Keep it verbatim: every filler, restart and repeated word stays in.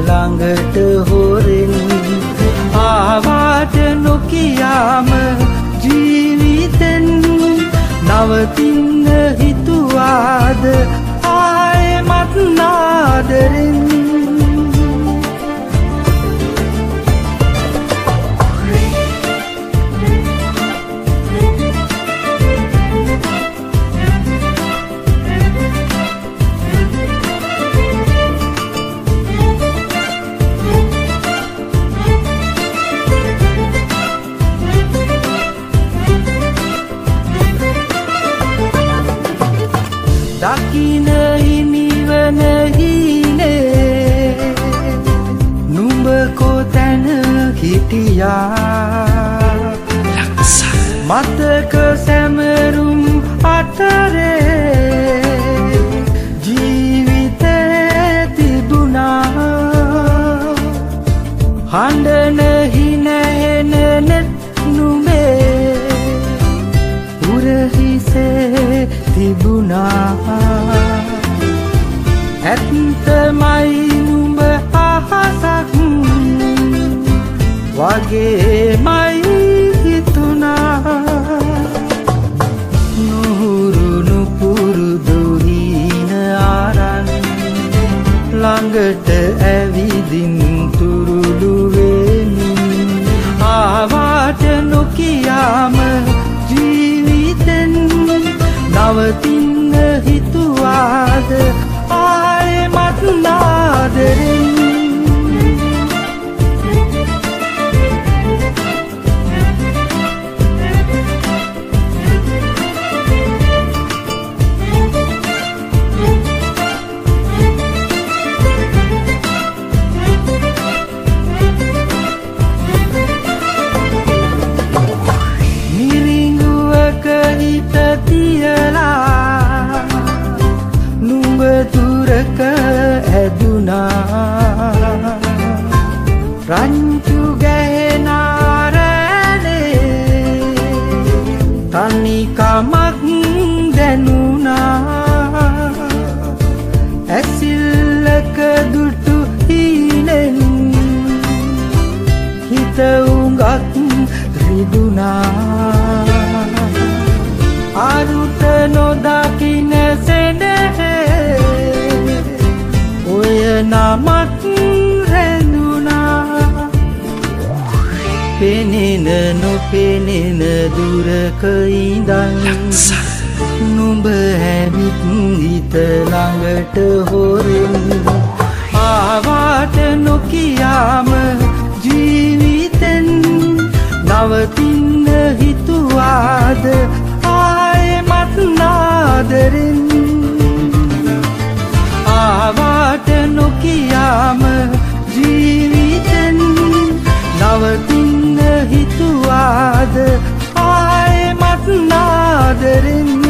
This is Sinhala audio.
ළඟට හොරෙන් ආවාට නොකියාම ජීවිතෙන් නවතින්න හිතුවාද ආයෙමත් නාදරෙන් දකින හිමිවන හිනේ නුඹ කොතැන හිටියා මතක සැමරුම් අතරේ ජීවිතේ තිබුණා හඬන හිනහෙන නෙත් නුඹේ උරහිසේ තිබුණා ඇත්තමයි නුඹ අහසක් වගේමයි හිතුණා නුහුරුණු පුරුදු හීන ආරන් ළඟට ඇවිදින් තුරුළු වෙමින් ආවාට නොකියාම ජීවිතෙන් නවතින්න හිතුවාද ආයෙමත් නාදරෙන් මිරිඟුවක හිත තියලා නුඹ දුරක ඇදුනා රංචු ගැහෙන රැළේ තනිකමක් දැනුණා ඇසිල්ලක දුටු හීනෙන් හිත උඟක් රිදුනා අරුත නොදකින සෙනෙහේ ඔය නමක් රැඳුණා පෙනෙන නොපෙනෙන දුරක ඉඳන් නුඹ හැවිත් හිත ළඟට හොරෙන් ආවාට නොකියාම ජීවිතෙන් නවතින්න හිතුවාද ආයෙමත් නාදරෙන් ආවාට නොකියාම ජීවිතෙන් නවතින්න හිතුවාද ආයෙමත් නාදරෙන්